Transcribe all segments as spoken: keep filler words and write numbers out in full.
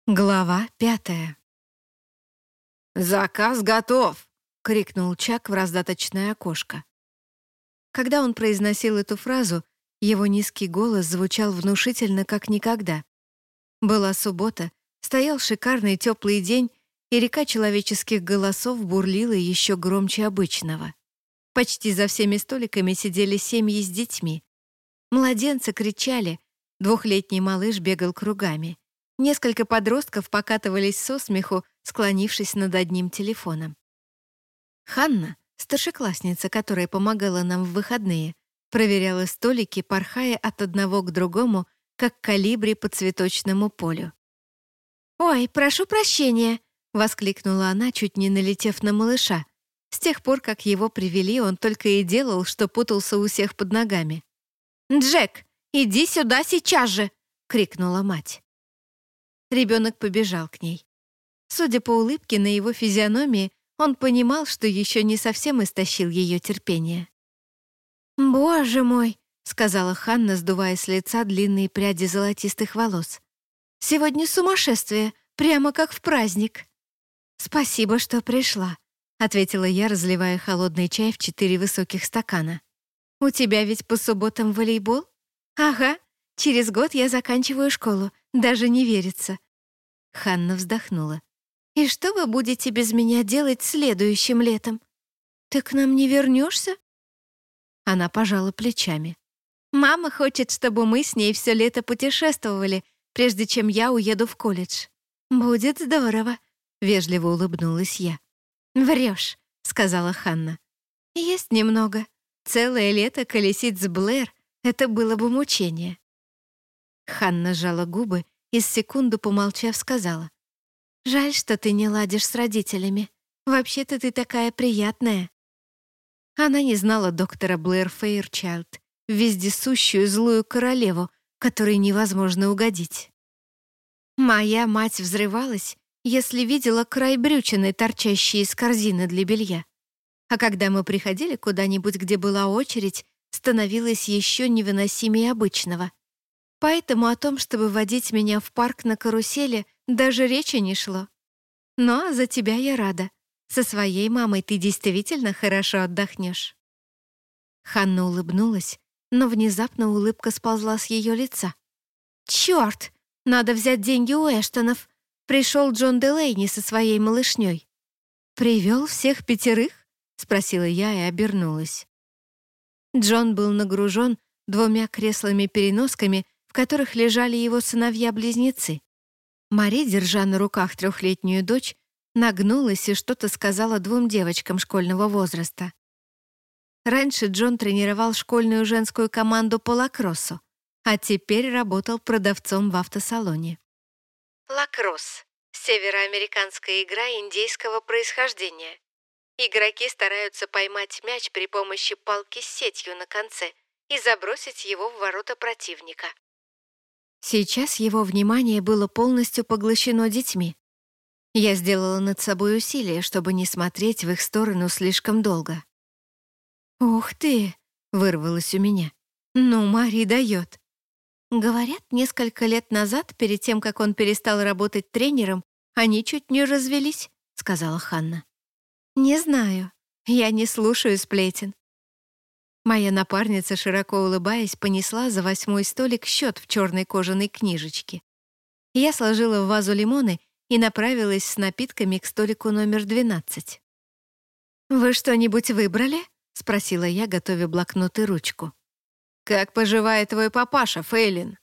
Глава пятая. «Заказ готов!» — крикнул Чак в раздаточное окошко. Когда он произносил эту фразу, его низкий голос звучал внушительно, как никогда. Была суббота, стоял шикарный теплый день, и река человеческих голосов бурлила еще громче обычного. Почти за всеми столиками сидели семьи с детьми. Младенцы кричали, двухлетний малыш бегал кругами. Несколько подростков покатывались со смеху, склонившись над одним телефоном. Ханна, старшеклассница, которая помогала нам в выходные, проверяла столики, порхая от одного к другому, как колибри по цветочному полю. «Ой, прошу прощения!» — воскликнула она, чуть не налетев на малыша. С тех пор, как его привели, он только и делал, что путался у всех под ногами. «Джек, иди сюда сейчас же!» — крикнула мать. Ребенок побежал к ней. Судя по улыбке на его физиономии, он понимал, что еще не совсем истощил ее терпение. «Боже мой!» — сказала Ханна, сдувая с лица длинные пряди золотистых волос. «Сегодня сумасшествие, прямо как в праздник». «Спасибо, что пришла», — ответила я, разливая холодный чай в четыре высоких стакана. «У тебя ведь по субботам волейбол?» «Ага, через год я заканчиваю школу, даже не верится». Ханна вздохнула. «И что вы будете без меня делать следующим летом? Ты к нам не вернешься?» Она пожала плечами. «Мама хочет, чтобы мы с ней все лето путешествовали, прежде чем я уеду в колледж. Будет здорово», — вежливо улыбнулась я. «Врешь», — сказала Ханна. «Есть немного. Целое лето колесить с Блэр — это было бы мучение». Ханна сжала губы и, с секунду помолчав, сказала: «Жаль, что ты не ладишь с родителями. Вообще-то ты такая приятная». Она не знала доктора Блэр Фейрчайлд, вездесущую злую королеву, которой невозможно угодить. Моя мать взрывалась, если видела край брючины, торчащий из корзины для белья. А когда мы приходили куда-нибудь, где была очередь, становилось еще невыносимее обычного. Поэтому о том, чтобы водить меня в парк на карусели, даже речи не шло. Но за тебя я рада. Со своей мамой ты действительно хорошо отдохнешь». Ханна улыбнулась, но внезапно улыбка сползла с ее лица. «Черт! Надо взять деньги у Эштонов. Пришел Джон Делейни со своей малышней». «Привел всех пятерых?» — спросила я и обернулась. Джон был нагружен двумя креслами-переносками, в которых лежали его сыновья-близнецы. Мари, держа на руках трехлетнюю дочь, нагнулась и что-то сказала двум девочкам школьного возраста. Раньше Джон тренировал школьную женскую команду по лакроссу, а теперь работал продавцом в автосалоне. Лакросс — североамериканская игра индейского происхождения. Игроки стараются поймать мяч при помощи палки с сетью на конце и забросить его в ворота противника. Сейчас его внимание было полностью поглощено детьми. Я сделала над собой усилие, чтобы не смотреть в их сторону слишком долго. «Ух ты!» — вырвалось у меня. «Ну, Мари дает». Говорят, несколько лет назад, перед тем, как он перестал работать тренером, они чуть не развелись, — сказала Ханна. «Не знаю. Я не слушаю сплетен». Моя напарница, широко улыбаясь, понесла за восьмой столик счет в черной кожаной книжечке. Я сложила в вазу лимоны и направилась с напитками к столику номер двенадцать. «Вы что-нибудь выбрали?» — спросила я, готовя блокнот и ручку. «Как поживает твой папаша, Фейлин?»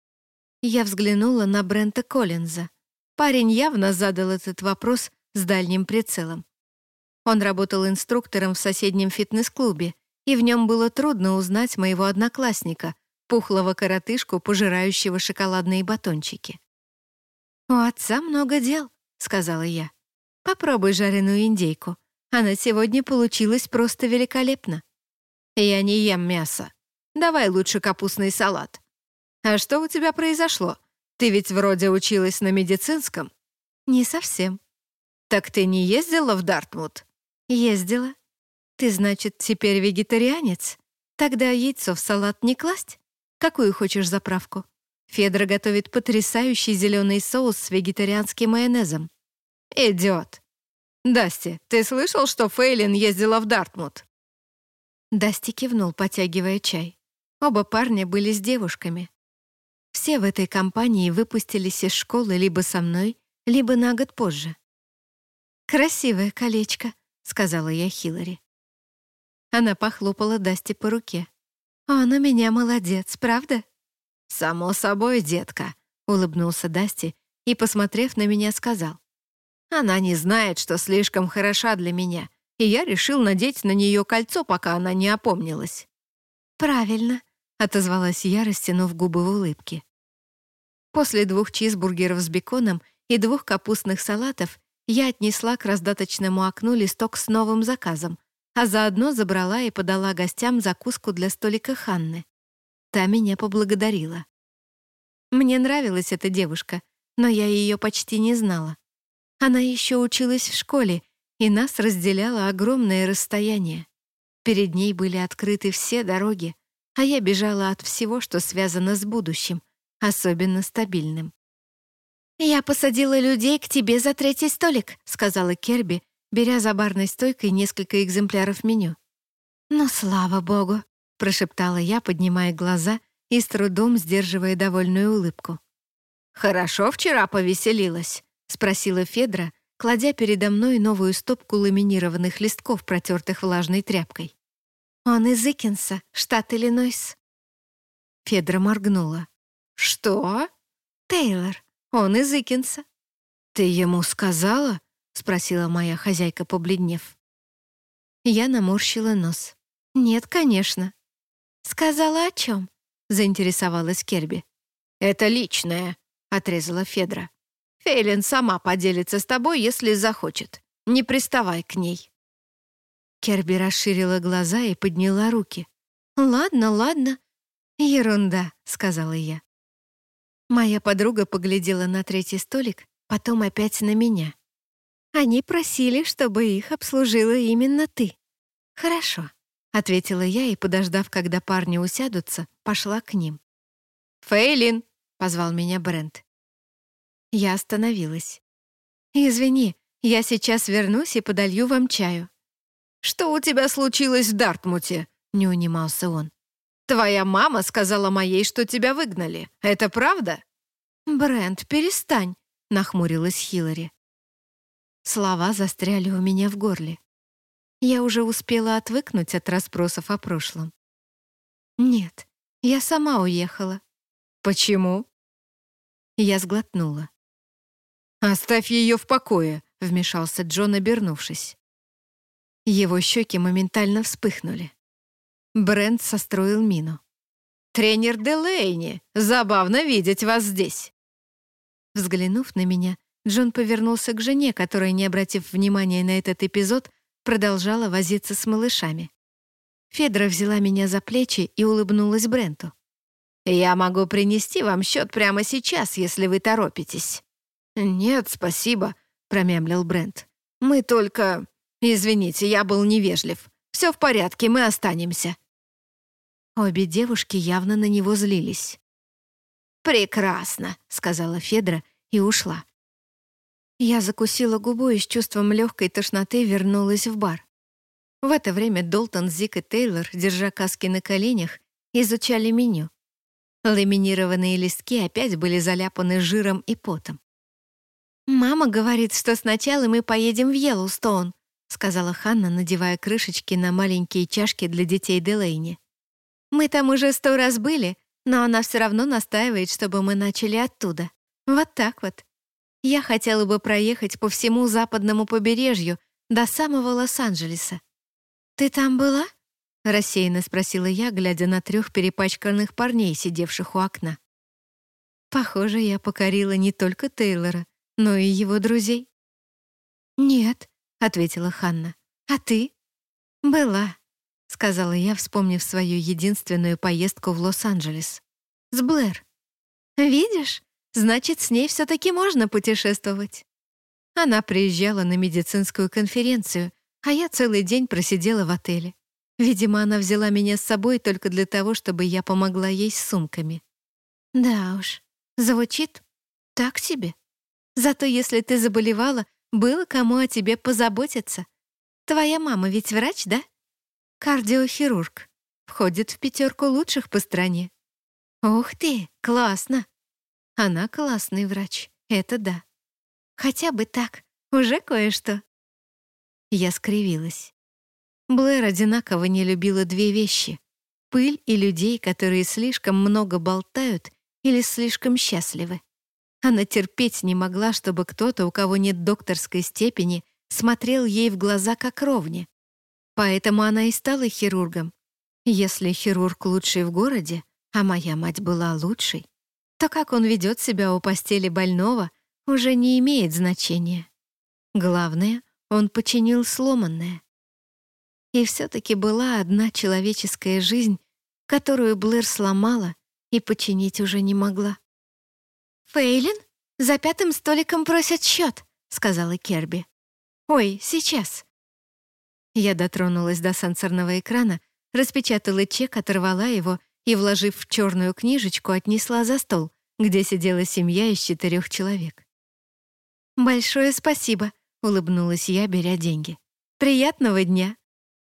Я взглянула на Брента Коллинза. Парень явно задал этот вопрос с дальним прицелом. Он работал инструктором в соседнем фитнес-клубе, и в нем было трудно узнать моего одноклассника, пухлого коротышку, пожирающего шоколадные батончики. «У отца много дел», — сказала я. «Попробуй жареную индейку. Она сегодня получилась просто великолепно». «Я не ем мясо. Давай лучше капустный салат». «А что у тебя произошло? Ты ведь вроде училась на медицинском?» «Не совсем». «Так ты не ездила в Дартмут?» «Ездила». «Ты, значит, теперь вегетарианец? Тогда яйцо в салат не класть? Какую хочешь заправку?» Федра готовит потрясающий зеленый соус с вегетарианским майонезом. Идиот. Дасти, ты слышал, что Фейлин ездила в Дартмут? Дасти кивнул, потягивая чай. Оба парня были с девушками. Все в этой компании выпустились из школы либо со мной, либо на год позже. «Красивое колечко», — сказала я Хиллари. Она похлопала Дасти по руке. «Он у меня молодец, правда?» «Само собой, детка», — улыбнулся Дасти и, посмотрев на меня, сказал. «Она не знает, что слишком хороша для меня, и я решил надеть на нее кольцо, пока она не опомнилась». «Правильно», — отозвалась я, растянув губы в улыбке. После двух чизбургеров с беконом и двух капустных салатов я отнесла к раздаточному окну листок с новым заказом, а заодно забрала и подала гостям закуску для столика Ханны. Та меня поблагодарила. Мне нравилась эта девушка, но я ее почти не знала. Она еще училась в школе, и нас разделяло огромное расстояние. Перед ней были открыты все дороги, а я бежала от всего, что связано с будущим, особенно стабильным. «Я посадила людей к тебе за третий столик», — сказала Керби, беря за барной стойкой несколько экземпляров меню. «Ну, слава богу», — прошептала я, поднимая глаза и с трудом сдерживая довольную улыбку. «Хорошо вчера повеселилась?» — спросила Федра, кладя передо мной новую стопку ламинированных листков, протертых влажной тряпкой. «Он из Икинса, штат Иллинойс». Федра моргнула. «Что?» «Тейлор. Он из Икинса». «Ты ему сказала?» — спросила моя хозяйка, побледнев. Я наморщила нос. «Нет, конечно». «Сказала о чем?» — заинтересовалась Керби. «Это личное», — отрезала Федра. «Фейлин сама поделится с тобой, если захочет. Не приставай к ней». Керби расширила глаза и подняла руки. «Ладно, ладно. Ерунда», — сказала я. Моя подруга поглядела на третий столик, потом опять на меня. «Они просили, чтобы их обслужила именно ты». «Хорошо», — ответила я и, подождав, когда парни усядутся, пошла к ним. «Фейлин!» — позвал меня Брент. Я остановилась. «Извини, я сейчас вернусь и подолью вам чаю». «Что у тебя случилось в Дартмуте?» — не унимался он. «Твоя мама сказала моей, что тебя выгнали. Это правда?» «Брент, перестань», — нахмурилась Хиллари. Слова застряли у меня в горле. Я уже успела отвыкнуть от расспросов о прошлом. «Нет, я сама уехала». «Почему?» Я сглотнула. «Оставь ее в покое», — вмешался Джон, обернувшись. Его щеки моментально вспыхнули. Брент состроил мину. «Тренер Делейни, забавно видеть вас здесь». Взглянув на меня, Джон повернулся к жене, которая, не обратив внимания на этот эпизод, продолжала возиться с малышами. Федра взяла меня за плечи и улыбнулась Бренту. «Я могу принести вам счет прямо сейчас, если вы торопитесь». «Нет, спасибо», — промямлил Брент. «Мы только... Извините, я был невежлив. Все в порядке, мы останемся». Обе девушки явно на него злились. «Прекрасно», — сказала Федра и ушла. Я закусила губу и с чувством легкой тошноты вернулась в бар. В это время Долтон, Зик и Тейлор, держа каски на коленях, изучали меню. Ламинированные листки опять были заляпаны жиром и потом. «Мама говорит, что сначала мы поедем в Йеллоустоун», сказала Ханна, надевая крышечки на маленькие чашки для детей Делейни. «Мы там уже сто раз были, но она все равно настаивает, чтобы мы начали оттуда. Вот так вот. Я хотела бы проехать по всему западному побережью до самого Лос-Анджелеса». «Ты там была?» — рассеянно спросила я, глядя на трех перепачканных парней, сидевших у окна. Похоже, я покорила не только Тейлора, но и его друзей. «Нет», — ответила Ханна. «А ты?» «Была», — сказала я, вспомнив свою единственную поездку в Лос-Анджелес. «С Блэр. Видишь, значит, с ней все-таки можно путешествовать». Она приезжала на медицинскую конференцию, а я целый день просидела в отеле. Видимо, она взяла меня с собой только для того, чтобы я помогла ей с сумками. Да уж, звучит так себе. Зато если ты заболевала, было кому о тебе позаботиться. Твоя мама ведь врач, да? Кардиохирург. Входит в пятерку лучших по стране. Ух ты, классно. Она классный врач, это да. Хотя бы так, уже кое-что. Я скривилась. Блэр одинаково не любила две вещи: пыль и людей, которые слишком много болтают или слишком счастливы. Она терпеть не могла, чтобы кто-то, у кого нет докторской степени, смотрел ей в глаза как ровне. Поэтому она и стала хирургом. Если хирург лучший в городе, а моя мать была лучшей, то как он ведет себя у постели больного, уже не имеет значения. Главное, он починил сломанное. И все-таки была одна человеческая жизнь, которую Блэр сломала и починить уже не могла. «Фейлин, за пятым столиком просят счет», — сказала Керби. «Ой, сейчас». Я дотронулась до сенсорного экрана, распечатала чек, оторвала его и, вложив в черную книжечку, отнесла за стол, где сидела семья из четырех человек. «Большое спасибо», — улыбнулась я, беря деньги. «Приятного дня».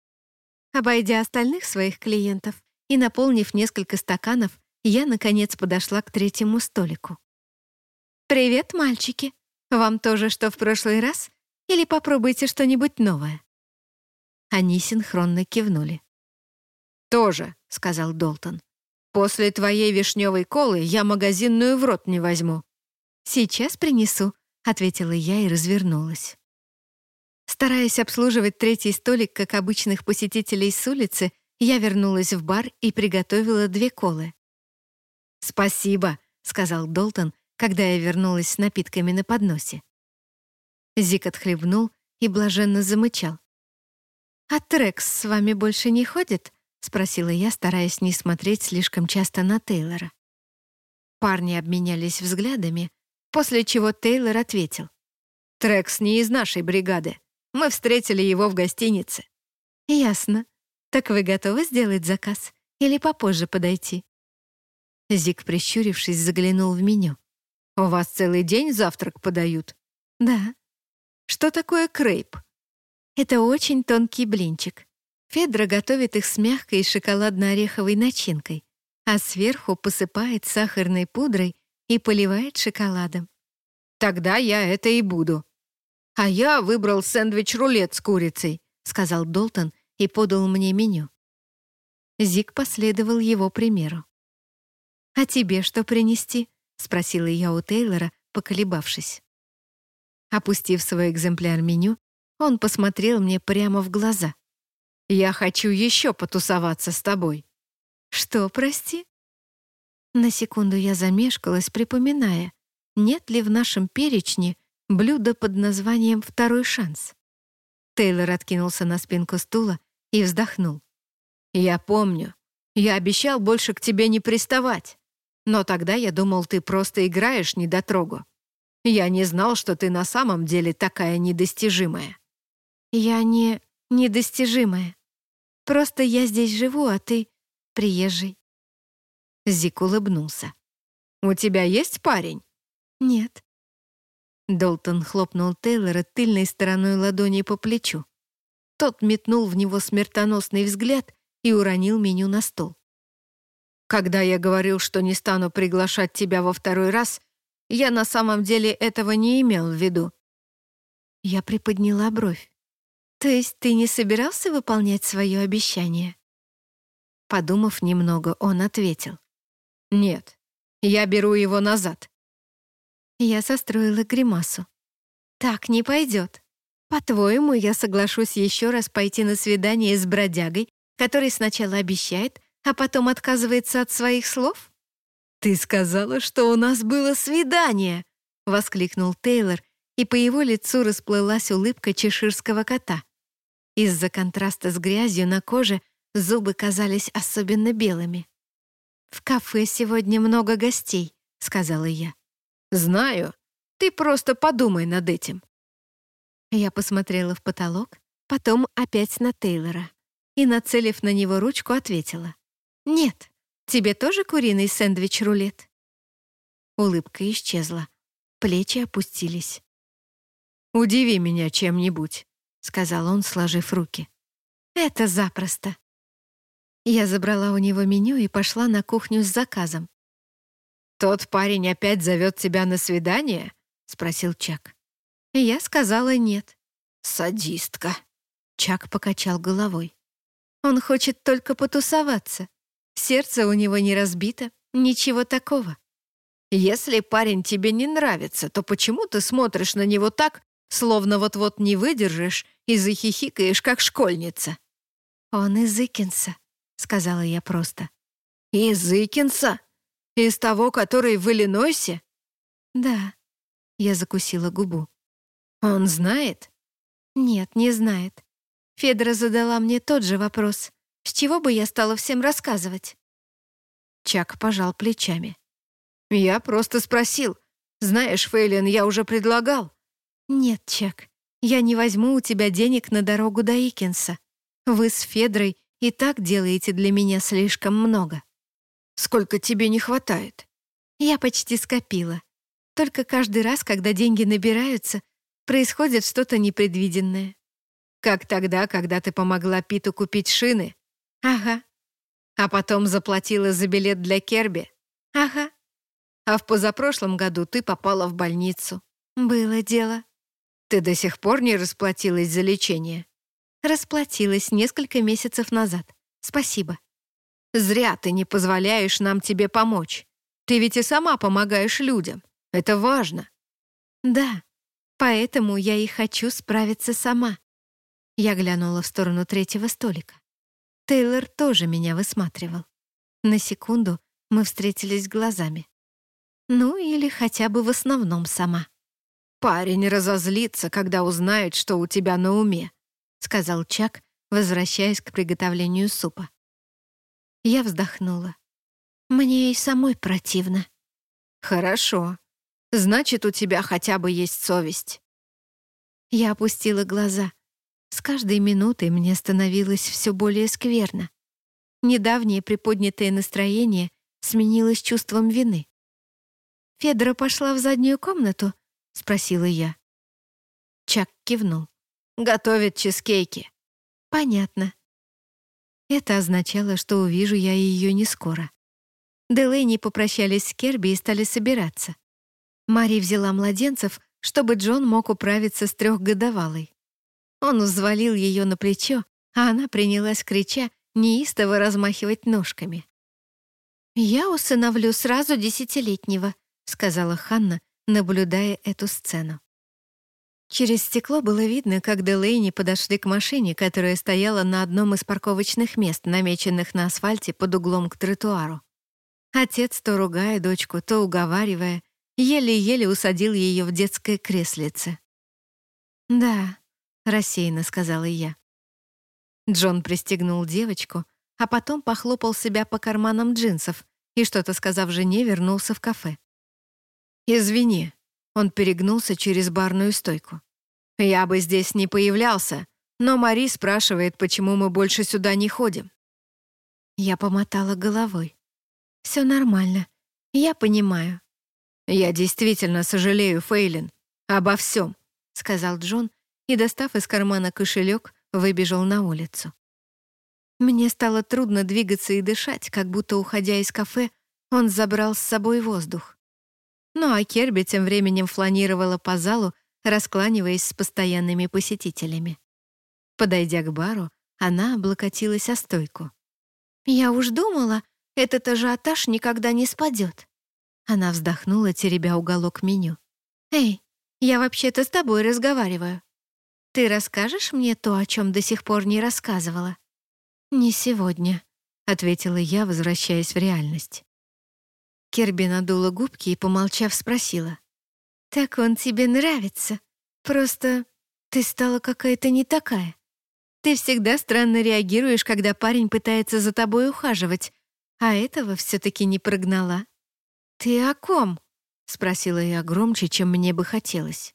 Обойдя остальных своих клиентов и наполнив несколько стаканов, я, наконец, подошла к третьему столику. «Привет, мальчики. Вам тоже, что в прошлый раз? Или попробуйте что-нибудь новое?» Они синхронно кивнули. «Тоже», — сказал Долтон. «После твоей вишневой колы я магазинную в рот не возьму». «Сейчас принесу», — ответила я и развернулась. Стараясь обслуживать третий столик, как обычных посетителей с улицы, я вернулась в бар и приготовила две колы. «Спасибо», — сказал Долтон, когда я вернулась с напитками на подносе. Зик отхлебнул и блаженно замычал. «А Трекс с вами больше не ходит?» — спросила я, стараясь не смотреть слишком часто на Тейлора. Парни обменялись взглядами, после чего Тейлор ответил. «Трекс не из нашей бригады. Мы встретили его в гостинице». «Ясно. Так вы готовы сделать заказ или попозже подойти?» Зик, прищурившись, заглянул в меню. «У вас целый день завтрак подают?» «Да». «Что такое крейп?» «Это очень тонкий блинчик. Федра готовит их с мягкой шоколадно-ореховой начинкой, а сверху посыпает сахарной пудрой и поливает шоколадом». «Тогда я это и буду». «А я выбрал сэндвич-рулет с курицей», — сказал Долтон и подал мне меню. Зик последовал его примеру. «А тебе что принести?» — спросила я у Тейлора, поколебавшись. Опустив свой экземпляр меню, он посмотрел мне прямо в глаза. «Я хочу еще потусоваться с тобой». «Что, прости?» На секунду я замешкалась, припоминая, нет ли в нашем перечне блюда под названием «Второй шанс». Тейлор откинулся на спинку стула и вздохнул. «Я помню. Я обещал больше к тебе не приставать. Но тогда я думал, ты просто играешь недотрогу. Я не знал, что ты на самом деле такая недостижимая». «Я не недостижимая. Просто я здесь живу, а ты приезжий». Зик улыбнулся. «У тебя есть парень?» «Нет». Долтон хлопнул Тейлора тыльной стороной ладони по плечу. Тот метнул в него смертоносный взгляд и уронил меню на стол. «Когда я говорил, что не стану приглашать тебя во второй раз, я на самом деле этого не имел в виду». Я приподняла бровь. «То есть ты не собирался выполнять свое обещание?» Подумав немного, он ответил. «Нет, я беру его назад». Я состроила гримасу. «Так не пойдет. По-твоему, я соглашусь еще раз пойти на свидание с бродягой, который сначала обещает, а потом отказывается от своих слов?» «Ты сказала, что у нас было свидание!» — воскликнул Тейлор, и по его лицу расплылась улыбка чеширского кота. Из-за контраста с грязью на коже зубы казались особенно белыми. «В кафе сегодня много гостей», — сказала я. «Знаю. Ты просто подумай над этим». Я посмотрела в потолок, потом опять на Тейлора и, нацелив на него ручку, ответила. «Нет, тебе тоже куриный сэндвич-рулет?» Улыбка исчезла. Плечи опустились. «Удиви меня чем-нибудь», — сказал он, сложив руки. «Это запросто». Я забрала у него меню и пошла на кухню с заказом. «Тот парень опять зовет тебя на свидание?» — спросил Чак. Я сказала нет. «Садистка», — Чак покачал головой. «Он хочет только потусоваться. Сердце у него не разбито, ничего такого». «Если парень тебе не нравится, то почему ты смотришь на него так, словно вот-вот не выдержишь и захихикаешь, как школьница?» «Он из Икинса», — сказала я просто. «Из Икинса? Из того, который в Иллинойсе?» «Да», — я закусила губу. «Он знает?» «Нет, не знает. Федора задала мне тот же вопрос. С чего бы я стала всем рассказывать?» Чак пожал плечами. «Я просто спросил. Знаешь, Фейлин, я уже предлагал». «Нет, Чак, я не возьму у тебя денег на дорогу до Икинса. Вы с Федрой и так делаете для меня слишком много». «Сколько тебе не хватает?» «Я почти скопила. Только каждый раз, когда деньги набираются, происходит что-то непредвиденное». «Как тогда, когда ты помогла Питу купить шины?» «Ага». «А потом заплатила за билет для Керби?» «Ага». «А в позапрошлом году ты попала в больницу?» «Было дело». «Ты до сих пор не расплатилась за лечение?» «Расплатилась несколько месяцев назад. Спасибо». «Зря ты не позволяешь нам тебе помочь. Ты ведь и сама помогаешь людям. Это важно». «Да, поэтому я и хочу справиться сама». Я глянула в сторону третьего столика. Тейлор тоже меня высматривал. На секунду мы встретились глазами. Ну, или хотя бы в основном сама. «Парень разозлится, когда узнает, что у тебя на уме», — сказал Чак, возвращаясь к приготовлению супа. Я вздохнула. Мне и самой противно. «Хорошо. Значит, у тебя хотя бы есть совесть». Я опустила глаза. С каждой минутой мне становилось все более скверно. Недавнее приподнятое настроение сменилось чувством вины. «Федора пошла в заднюю комнату?» — спросила я. Чак кивнул. «Готовит чизкейки». «Понятно». Это означало, что увижу я ее не скоро. Делэйни попрощались с Керби и стали собираться. Мари взяла младенцев, чтобы Джон мог управиться с трехгодовалой. Он взвалил ее на плечо, а она принялась, крича, неистово размахивать ножками. «Я усыновлю сразу десятилетнего», — сказала Ханна, наблюдая эту сцену. Через стекло было видно, как Делэйни подошли к машине, которая стояла на одном из парковочных мест, намеченных на асфальте под углом к тротуару. Отец, то ругая дочку, то уговаривая, еле-еле усадил ее в детское креслице. «Да», — рассеянно сказала я. Джон пристегнул девочку, а потом похлопал себя по карманам джинсов и, что-то сказав жене, вернулся в кафе. «Извини», — он перегнулся через барную стойку. «Я бы здесь не появлялся, но Мари спрашивает, почему мы больше сюда не ходим». Я помотала головой. «Все нормально. Я понимаю». «Я действительно сожалею, Фейлин, обо всем», — сказал Джон и, достав из кармана кошелек, выбежал на улицу. Мне стало трудно двигаться и дышать, как будто, уходя из кафе, он забрал с собой воздух. Ну а Керби тем временем фланировала по залу, раскланиваясь с постоянными посетителями. Подойдя к бару, она облокотилась о стойку. «Я уж думала, этот ажиотаж никогда не спадет». Она вздохнула, теребя уголок меню. «Эй, я вообще-то с тобой разговариваю. Ты расскажешь мне то, о чем до сих пор не рассказывала?» «Не сегодня», — ответила я, возвращаясь в реальность. Керби надула губки и, помолчав, спросила. «Так он тебе нравится? Просто ты стала какая-то не такая. Ты всегда странно реагируешь, когда парень пытается за тобой ухаживать, а этого все-таки не прогнала». «Ты о ком?» — спросила я громче, чем мне бы хотелось.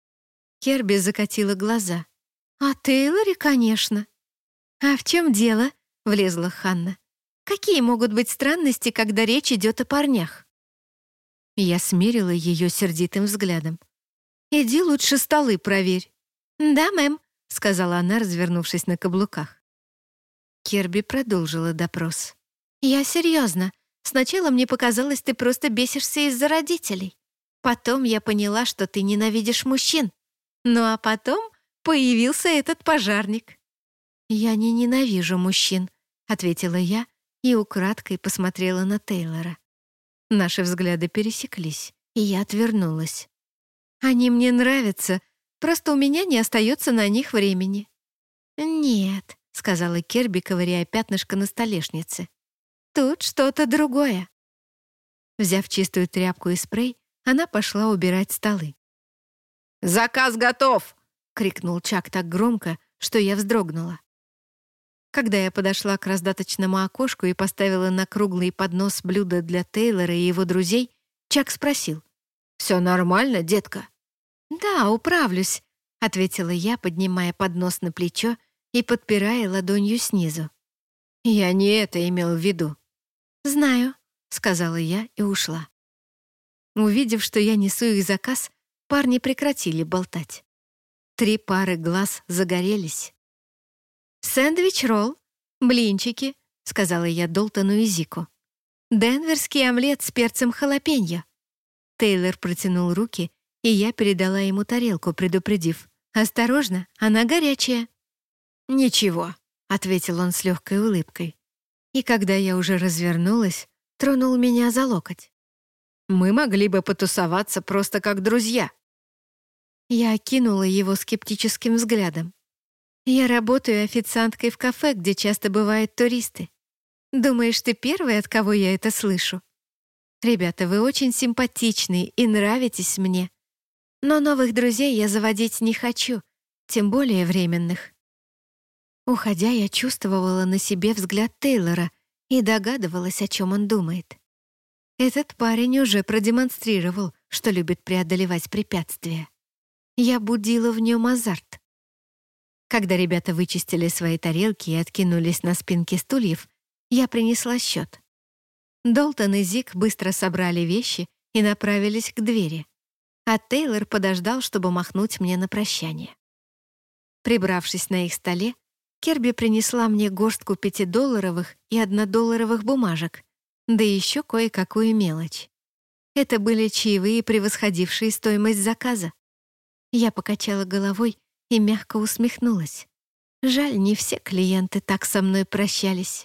Керби закатила глаза. «О Тейлоре, конечно». «А в чем дело?» — влезла Ханна. «Какие могут быть странности, когда речь идет о парнях?» Я смерила ее сердитым взглядом. «Иди лучше столы проверь». «Да, мэм», — сказала она, развернувшись на каблуках. Керби продолжила допрос. «Я серьезно. Сначала мне показалось, ты просто бесишься из-за родителей. Потом я поняла, что ты ненавидишь мужчин. Ну а потом появился этот пожарник». «Я не ненавижу мужчин», — ответила я и украдкой посмотрела на Тейлора. Наши взгляды пересеклись, и я отвернулась. «Они мне нравятся, просто у меня не остается на них времени». «Нет», — сказала Керби, ковыряя пятнышко на столешнице. «Тут что-то другое». Взяв чистую тряпку и спрей, она пошла убирать столы. «Заказ готов!» — крикнул Чак так громко, что я вздрогнула. Когда я подошла к раздаточному окошку и поставила на круглый поднос блюдо для Тейлора и его друзей, Чак спросил: «Все нормально, детка?» «Да, управлюсь», — ответила я, поднимая поднос на плечо и подпирая ладонью снизу. «Я не это имел в виду». «Знаю», — сказала я и ушла. Увидев, что я несу их заказ, парни прекратили болтать. Три пары глаз загорелись. «Сэндвич-ролл, блинчики», — сказала я Долтону и Зику. «Денверский омлет с перцем халапеньо». Тейлор протянул руки, и я передала ему тарелку, предупредив: «Осторожно, она горячая». «Ничего», — ответил он с легкой улыбкой. И когда я уже развернулась, тронул меня за локоть. «Мы могли бы потусоваться просто как друзья». Я окинула его скептическим взглядом. «Я работаю официанткой в кафе, где часто бывают туристы. Думаешь, ты первый, от кого я это слышу? Ребята, вы очень симпатичны и нравитесь мне. Но новых друзей я заводить не хочу, тем более временных». Уходя, я чувствовала на себе взгляд Тейлора и догадывалась, о чем он думает. Этот парень уже продемонстрировал, что любит преодолевать препятствия. Я будила в нем азарт. Когда ребята вычистили свои тарелки и откинулись на спинки стульев, я принесла счет. Долтон и Зик быстро собрали вещи и направились к двери, а Тейлор подождал, чтобы махнуть мне на прощание. Прибравшись на их столе, Керби принесла мне горстку пятидолларовых и однодолларовых бумажек, да еще кое-какую мелочь. Это были чаевые, превосходившие стоимость заказа. Я покачала головой и мягко усмехнулась. Жаль, не все клиенты так со мной прощались.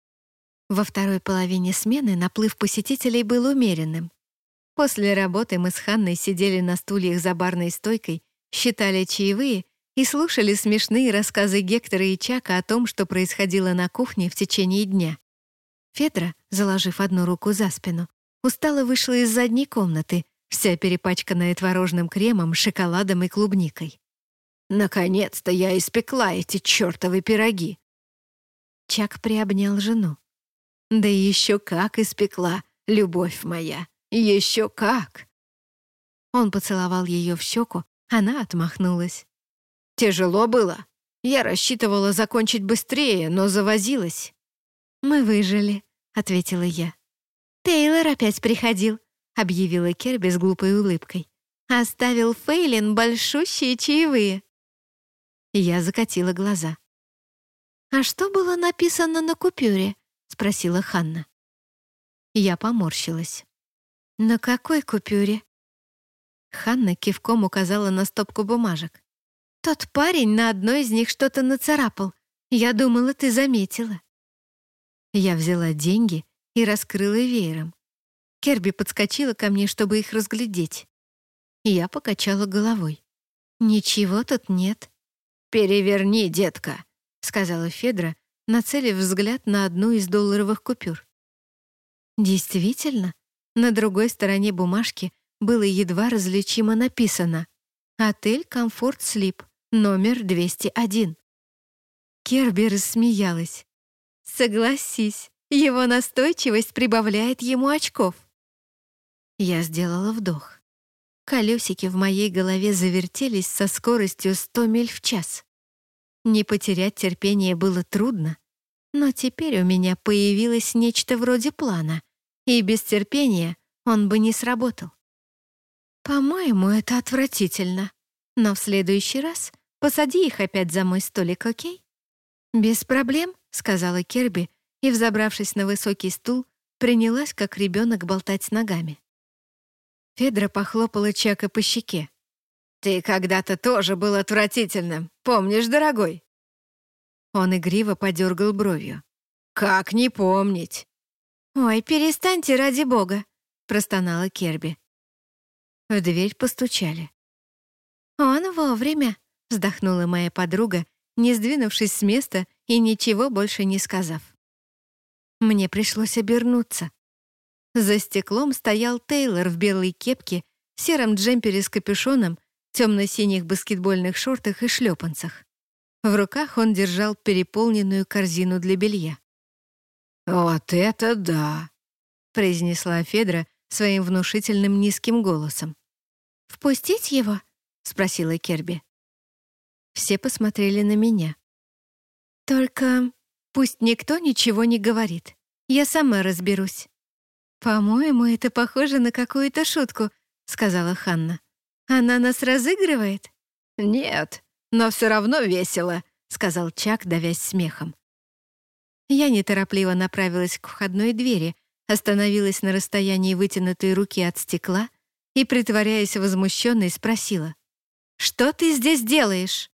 Во второй половине смены наплыв посетителей был умеренным. После работы мы с Ханной сидели на стульях за барной стойкой, считали чаевые и слушали смешные рассказы Гектора и Чака о том, что происходило на кухне в течение дня. Федра, заложив одну руку за спину, устало вышла из задней комнаты, вся перепачканная творожным кремом, шоколадом и клубникой. «Наконец-то я испекла эти чертовы пироги!» Чак приобнял жену. «Да еще как испекла, любовь моя! Еще как!» Он поцеловал ее в щеку, она отмахнулась. «Тяжело было. Я рассчитывала закончить быстрее, но завозилась». «Мы выжили», — ответила я. «Тейлор опять приходил», — объявила Керби с глупой улыбкой. «Оставил Фейлин большущие чаевые». Я закатила глаза. «А что было написано на купюре?» — спросила Ханна. Я поморщилась. «На какой купюре?» Ханна кивком указала на стопку бумажек. «Тот парень на одной из них что-то нацарапал. Я думала, ты заметила». Я взяла деньги и раскрыла веером. Керби подскочила ко мне, чтобы их разглядеть. Я покачала головой. «Ничего тут нет». «Переверни, детка», — сказала Федра, нацелив взгляд на одну из долларовых купюр. Действительно, на другой стороне бумажки было едва различимо написано «Отель Комфорт Слип, номер двести один». Керби рассмеялась. «Согласись, его настойчивость прибавляет ему очков». Я сделала вдох. Колесики в моей голове завертелись со скоростью сто миль в час. Не потерять терпение было трудно, но теперь у меня появилось нечто вроде плана, и без терпения он бы не сработал. По-моему, это отвратительно. Но в следующий раз посади их опять за мой столик, окей? Без проблем, сказала Керби и, взобравшись на высокий стул, принялась, как ребенок, болтать ногами. Федра похлопала Чака по щеке. «Ты когда-то тоже был отвратительным, помнишь, дорогой?» Он игриво подергал бровью. «Как не помнить?» «Ой, перестаньте, ради бога», — простонала Керби. В дверь постучали. «Он вовремя», — вздохнула моя подруга, не сдвинувшись с места и ничего больше не сказав. Мне пришлось обернуться. За стеклом стоял Тейлор в белой кепке, сером джемпере с капюшоном, темно-синих баскетбольных шортах и шлепанцах. В руках он держал переполненную корзину для белья. «Вот это да!» — произнесла Федра своим внушительным низким голосом. «Впустить его?» — спросила Керби. Все посмотрели на меня. «Только пусть никто ничего не говорит. Я сама разберусь». «По-моему, это похоже на какую-то шутку», — сказала Ханна. «Она нас разыгрывает?» «Нет, но все равно весело», — сказал Чак, давясь смехом. Я неторопливо направилась к входной двери, остановилась на расстоянии вытянутой руки от стекла и, притворяясь возмущенной, спросила: «Что ты здесь делаешь?»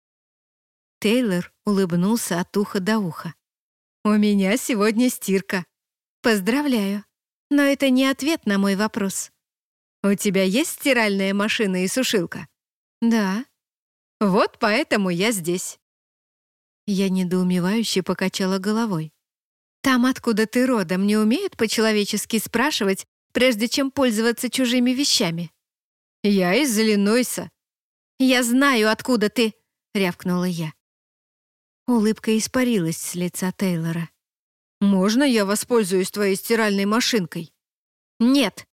Тейлор улыбнулся от уха до уха. «У меня сегодня стирка». «Поздравляю, но это не ответ на мой вопрос». «У тебя есть стиральная машина и сушилка?» «Да». «Вот поэтому я здесь». Я недоумевающе покачала головой. «Там, откуда ты родом, не умеют по-человечески спрашивать, прежде чем пользоваться чужими вещами?» «Я из Иллинойса». «Я знаю, откуда ты», — рявкнула я. Улыбка испарилась с лица Тейлора. «Можно я воспользуюсь твоей стиральной машинкой?» «Нет».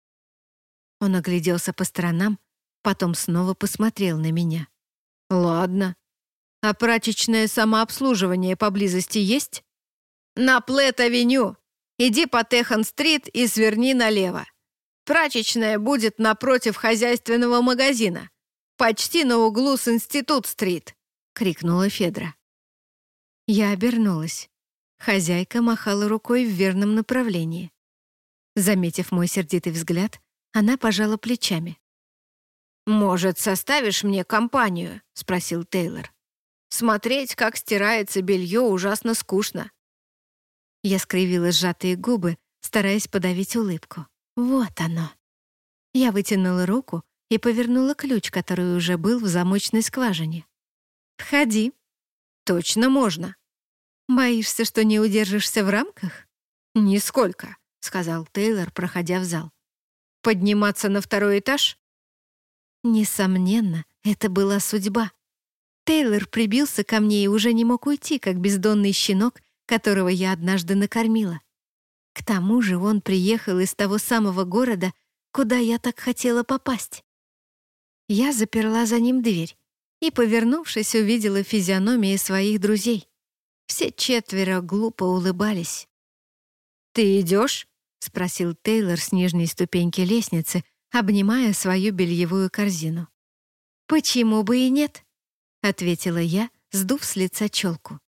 Он огляделся по сторонам, потом снова посмотрел на меня. «Ладно. А прачечное самообслуживание поблизости есть?» «На Плэт-авеню. Иди по Техан-стрит и сверни налево. Прачечная будет напротив хозяйственного магазина. Почти на углу с Институт-стрит», — крикнула Федра. Я обернулась. Хозяйка махала рукой в верном направлении. Заметив мой сердитый взгляд, она пожала плечами. «Может, составишь мне компанию?» — спросил Тейлор. «Смотреть, как стирается белье, ужасно скучно». Я скривила сжатые губы, стараясь подавить улыбку. Вот оно. Я вытянула руку и повернула ключ, который уже был в замочной скважине. «Входи». «Точно можно». «Боишься, что не удержишься в рамках?» «Нисколько», — сказал Тейлор, проходя в зал. «Подниматься на второй этаж?» Несомненно, это была судьба. Тейлор прибился ко мне и уже не мог уйти, как бездонный щенок, которого я однажды накормила. К тому же он приехал из того самого города, куда я так хотела попасть. Я заперла за ним дверь и, повернувшись, увидела физиономии своих друзей. Все четверо глупо улыбались. «Ты идешь?» — спросил Тейлор с нижней ступеньки лестницы, обнимая свою бельевую корзину. «Почему бы и нет?» — ответила я, сдув с лица челку.